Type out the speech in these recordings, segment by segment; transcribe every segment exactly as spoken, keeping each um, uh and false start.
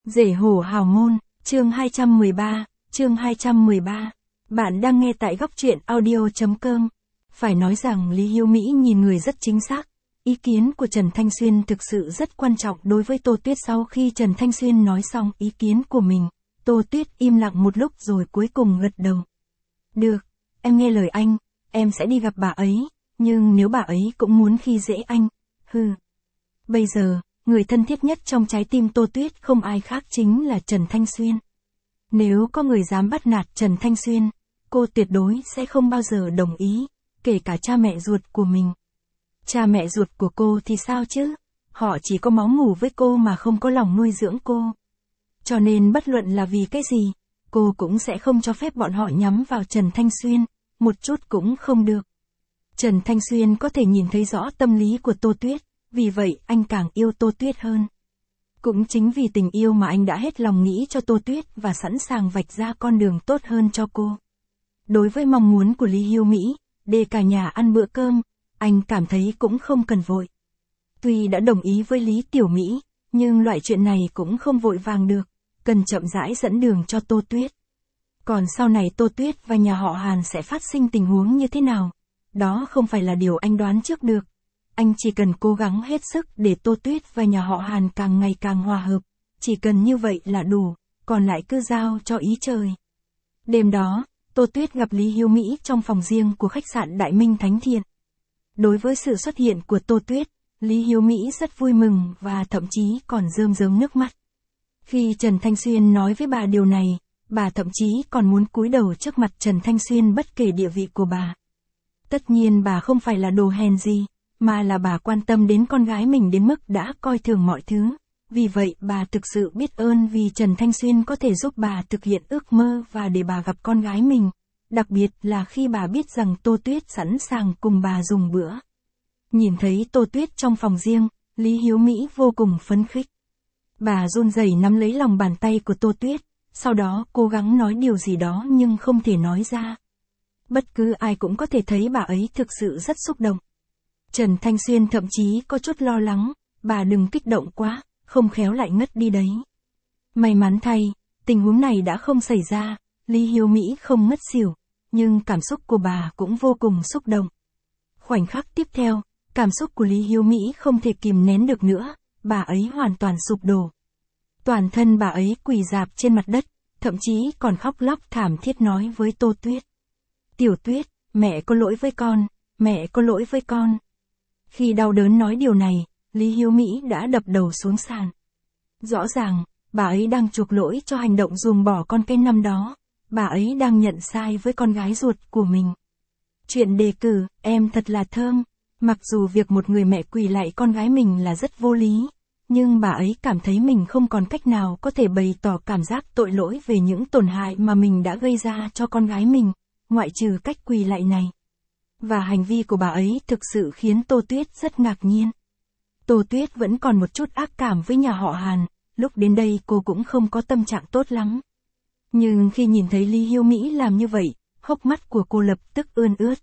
Rể hổ hào môn, chương hai trăm mười ba, chương hai trăm mười ba. Bạn đang nghe tại góc truyện audio chấm com. Phải nói rằng Lý Hiếu Mỹ nhìn người rất chính xác. Ý kiến của Trần Thanh Xuyên thực sự rất quan trọng đối với Tô Tuyết. Sau khi Trần Thanh Xuyên nói xong ý kiến của mình, Tô Tuyết im lặng một lúc rồi cuối cùng gật đầu. Được, em nghe lời anh, em sẽ đi gặp bà ấy, nhưng nếu bà ấy cũng muốn khi dễ anh, hừ. Bây giờ, người thân thiết nhất trong trái tim Tô Tuyết không ai khác chính là Trần Thanh Xuyên. Nếu có người dám bắt nạt Trần Thanh Xuyên, cô tuyệt đối sẽ không bao giờ đồng ý, kể cả cha mẹ ruột của mình. Cha mẹ ruột của cô thì sao chứ? Họ chỉ có máu mủ với cô mà không có lòng nuôi dưỡng cô. Cho nên bất luận là vì cái gì, cô cũng sẽ không cho phép bọn họ nhắm vào Trần Thanh Xuyên, một chút cũng không được. Trần Thanh Xuyên có thể nhìn thấy rõ tâm lý của Tô Tuyết, vì vậy anh càng yêu Tô Tuyết hơn. Cũng chính vì tình yêu mà anh đã hết lòng nghĩ cho Tô Tuyết và sẵn sàng vạch ra con đường tốt hơn cho cô. Đối với mong muốn của Lý Hiếu Mỹ, để cả nhà ăn bữa cơm, anh cảm thấy cũng không cần vội. Tuy đã đồng ý với Lý Tiểu Mỹ, nhưng loại chuyện này cũng không vội vàng được, cần chậm rãi dẫn đường cho Tô Tuyết. Còn sau này Tô Tuyết và nhà họ Hàn sẽ phát sinh tình huống như thế nào? Đó không phải là điều anh đoán trước được. Anh chỉ cần cố gắng hết sức để Tô Tuyết và nhà họ Hàn càng ngày càng hòa hợp, chỉ cần như vậy là đủ, còn lại cứ giao cho ý trời. Đêm đó, Tô Tuyết gặp Lý Hiếu Mỹ trong phòng riêng của khách sạn Đại Minh Thánh Thiện. Đối với sự xuất hiện của Tô Tuyết, Lý Hiếu Mỹ rất vui mừng và thậm chí còn rơm rớm nước mắt. Khi Trần Thanh Xuyên nói với bà điều này, bà thậm chí còn muốn cúi đầu trước mặt Trần Thanh Xuyên bất kể địa vị của bà. Tất nhiên bà không phải là đồ hèn gì, mà là bà quan tâm đến con gái mình đến mức đã coi thường mọi thứ. Vì vậy bà thực sự biết ơn vì Trần Thanh Xuyên có thể giúp bà thực hiện ước mơ và để bà gặp con gái mình. Đặc biệt là khi bà biết rằng Tô Tuyết sẵn sàng cùng bà dùng bữa. Nhìn thấy Tô Tuyết trong phòng riêng, Lý Hiếu Mỹ vô cùng phấn khích. Bà run rẩy nắm lấy lòng bàn tay của Tô Tuyết, sau đó cố gắng nói điều gì đó nhưng không thể nói ra. Bất cứ ai cũng có thể thấy bà ấy thực sự rất xúc động. Trần Thanh Xuyên thậm chí có chút lo lắng, bà đừng kích động quá, không khéo lại ngất đi đấy. May mắn thay, tình huống này đã không xảy ra, Lý Hiếu Mỹ không ngất xỉu, nhưng cảm xúc của bà cũng vô cùng xúc động. Khoảnh khắc tiếp theo, cảm xúc của Lý Hiếu Mỹ không thể kìm nén được nữa, bà ấy hoàn toàn sụp đổ. Toàn thân bà ấy quỳ rạp trên mặt đất, thậm chí còn khóc lóc thảm thiết nói với Tô Tuyết. Tiểu Tuyết, mẹ có lỗi với con, mẹ có lỗi với con. Khi đau đớn nói điều này, Lý Hiếu Mỹ đã đập đầu xuống sàn. Rõ ràng, bà ấy đang chuộc lỗi cho hành động ruồng bỏ con cái năm đó, bà ấy đang nhận sai với con gái ruột của mình. Chuyện đề cử, em thật là thơm, mặc dù việc một người mẹ quỳ lạy con gái mình là rất vô lý, nhưng bà ấy cảm thấy mình không còn cách nào có thể bày tỏ cảm giác tội lỗi về những tổn hại mà mình đã gây ra cho con gái mình, ngoại trừ cách quỳ lạy này. Và hành vi của bà ấy thực sự khiến Tô Tuyết rất ngạc nhiên. Tô Tuyết vẫn còn một chút ác cảm với nhà họ Hàn, lúc đến đây cô cũng không có tâm trạng tốt lắm. Nhưng khi nhìn thấy Lý Hiếu Mỹ làm như vậy, hốc mắt của cô lập tức ươn ướt.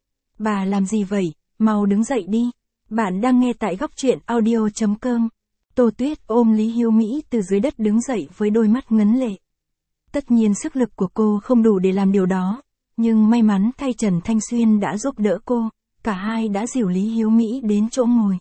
Bà làm gì vậy, mau đứng dậy đi. Bạn đang nghe tại góc truyện audio chấm com. Tô Tuyết ôm Lý Hiếu Mỹ từ dưới đất đứng dậy với đôi mắt ngấn lệ. Tất nhiên sức lực của cô không đủ để làm điều đó. Nhưng may mắn thay Trần Thanh Xuyên đã giúp đỡ cô, cả hai đã dìu Lý Hiếu Mỹ đến chỗ ngồi.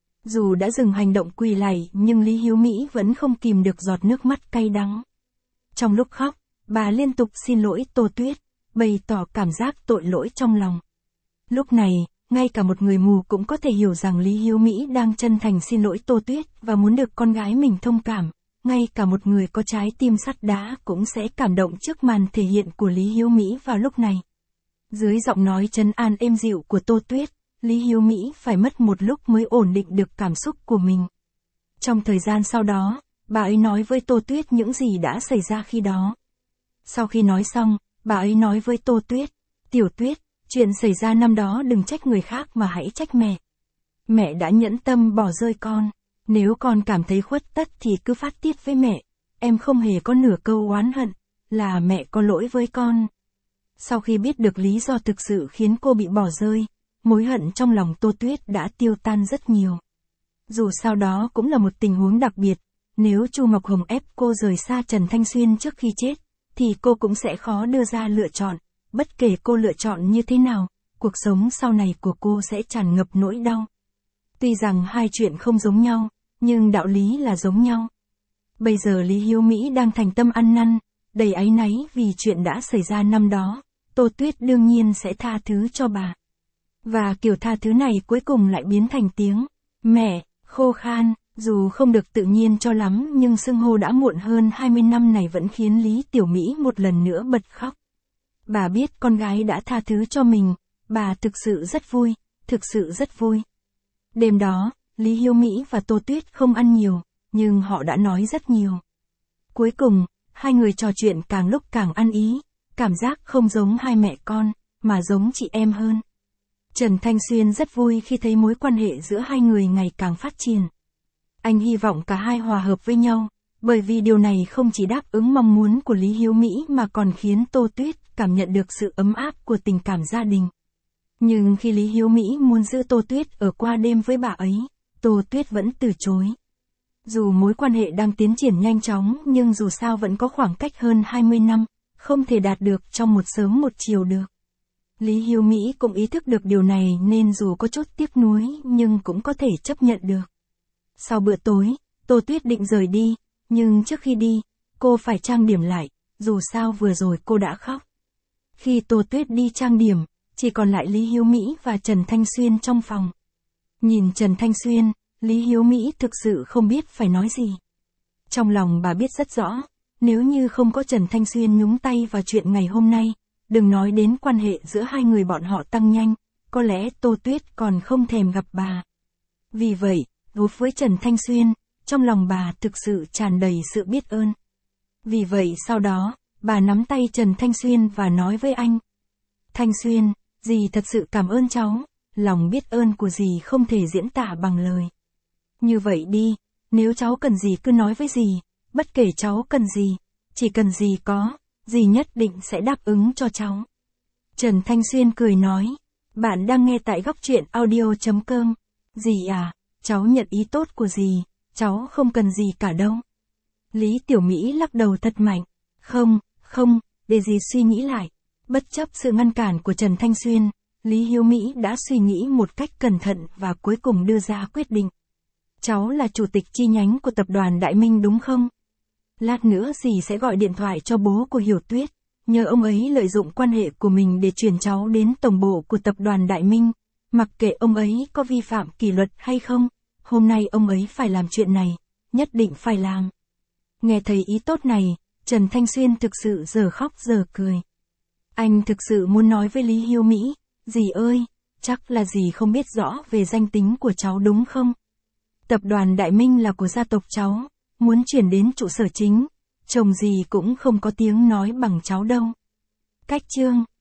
Dù đã dừng hành động quỳ lạy nhưng Lý Hiếu Mỹ vẫn không kìm được giọt nước mắt cay đắng. Trong lúc khóc, bà liên tục xin lỗi Tô Tuyết, bày tỏ cảm giác tội lỗi trong lòng. Lúc này, ngay cả một người mù cũng có thể hiểu rằng Lý Hiếu Mỹ đang chân thành xin lỗi Tô Tuyết và muốn được con gái mình thông cảm. Ngay cả một người có trái tim sắt đá cũng sẽ cảm động trước màn thể hiện của Lý Hiếu Mỹ vào lúc này. Dưới giọng nói trấn an êm dịu của Tô Tuyết, Lý Hiếu Mỹ phải mất một lúc mới ổn định được cảm xúc của mình. Trong thời gian sau đó, bà ấy nói với Tô Tuyết những gì đã xảy ra khi đó. Sau khi nói xong, bà ấy nói với Tô Tuyết, Tiểu Tuyết, chuyện xảy ra năm đó đừng trách người khác mà hãy trách mẹ. Mẹ đã nhẫn tâm bỏ rơi con. Nếu con cảm thấy khuất tất thì cứ phát tiết với mẹ, em không hề có nửa câu oán hận, là mẹ có lỗi với con. Sau khi biết được lý do thực sự khiến cô bị bỏ rơi, mối hận trong lòng Tô Tuyết đã tiêu tan rất nhiều. Dù sao đó cũng là một tình huống đặc biệt, Nếu Chu Ngọc Hồng ép cô rời xa Trần Thanh Xuyên trước khi chết, thì cô cũng sẽ khó đưa ra lựa chọn. Bất kể cô lựa chọn như thế nào, cuộc sống sau này của cô sẽ tràn ngập nỗi đau. Tuy rằng hai chuyện không giống nhau, nhưng đạo lý là giống nhau. Bây giờ Lý Hiếu Mỹ đang thành tâm ăn năn, đầy áy náy vì chuyện đã xảy ra năm đó. Tô Tuyết đương nhiên sẽ tha thứ cho bà. Và kiểu tha thứ này cuối cùng lại biến thành tiếng mẹ, khô khan, dù không được tự nhiên cho lắm nhưng xưng hô đã muộn hơn hai mươi năm này vẫn khiến Lý Tiểu Mỹ một lần nữa bật khóc. Bà biết con gái đã tha thứ cho mình, bà thực sự rất vui, thực sự rất vui. Đêm đó, Lý Hiếu Mỹ và Tô Tuyết không ăn nhiều, nhưng họ đã nói rất nhiều. Cuối cùng, hai người trò chuyện càng lúc càng ăn ý, cảm giác không giống hai mẹ con, mà giống chị em hơn. Trần Thanh Xuyên rất vui khi thấy mối quan hệ giữa hai người ngày càng phát triển. Anh hy vọng cả hai hòa hợp với nhau, bởi vì điều này không chỉ đáp ứng mong muốn của Lý Hiếu Mỹ mà còn khiến Tô Tuyết cảm nhận được sự ấm áp của tình cảm gia đình. Nhưng khi Lý Hiếu Mỹ muốn giữ Tô Tuyết ở qua đêm với bà ấy, Tô Tuyết vẫn từ chối. Dù mối quan hệ đang tiến triển nhanh chóng nhưng dù sao vẫn có khoảng cách hơn hai mươi năm, không thể đạt được trong một sớm một chiều được. Lý Hiếu Mỹ cũng ý thức được điều này nên dù có chút tiếc nuối nhưng cũng có thể chấp nhận được. Sau bữa tối, Tô Tuyết định rời đi, nhưng trước khi đi, cô phải trang điểm lại, dù sao vừa rồi cô đã khóc. Khi Tô Tuyết đi trang điểm, chỉ còn lại Lý Hiếu Mỹ và Trần Thanh Xuyên trong phòng. Nhìn Trần Thanh Xuyên, Lý Hiếu Mỹ thực sự không biết phải nói gì. Trong lòng bà biết rất rõ, nếu như không có Trần Thanh Xuyên nhúng tay vào chuyện ngày hôm nay, đừng nói đến quan hệ giữa hai người bọn họ tăng nhanh, có lẽ Tô Tuyết còn không thèm gặp bà. Vì vậy, đối với Trần Thanh Xuyên, trong lòng bà thực sự tràn đầy sự biết ơn. Vì vậy sau đó, bà nắm tay Trần Thanh Xuyên và nói với anh. Thanh Xuyên, dì thật sự cảm ơn cháu, lòng biết ơn của dì không thể diễn tả bằng lời. Như vậy đi, nếu cháu cần gì cứ nói với dì, bất kể cháu cần gì, chỉ cần dì có, dì nhất định sẽ đáp ứng cho cháu. Trần Thanh Xuyên cười nói, bạn đang nghe tại góc truyện audio chấm com. Dì à, cháu nhận ý tốt của dì, cháu không cần gì cả đâu. Lý Tiểu Mỹ lắc đầu thật mạnh, không, không, để dì suy nghĩ lại. Bất chấp sự ngăn cản của Trần Thanh Xuyên, Lý Hiếu Mỹ đã suy nghĩ một cách cẩn thận và cuối cùng đưa ra quyết định. Cháu là chủ tịch chi nhánh của tập đoàn Đại Minh đúng không? Lát nữa dì sẽ gọi điện thoại cho bố của Hiểu Tuyết, nhờ ông ấy lợi dụng quan hệ của mình để chuyển cháu đến tổng bộ của tập đoàn Đại Minh. Mặc kệ ông ấy có vi phạm kỷ luật hay không, hôm nay ông ấy phải làm chuyện này, nhất định phải làm. Nghe thấy ý tốt này, Trần Thanh Xuyên thực sự giờ khóc giờ cười. Anh thực sự muốn nói với Lý Hiếu Mỹ, dì ơi, chắc là dì không biết rõ về danh tính của cháu đúng không? Tập đoàn Đại Minh là của gia tộc cháu, muốn chuyển đến trụ sở chính, chồng dì cũng không có tiếng nói bằng cháu đâu. Cách chương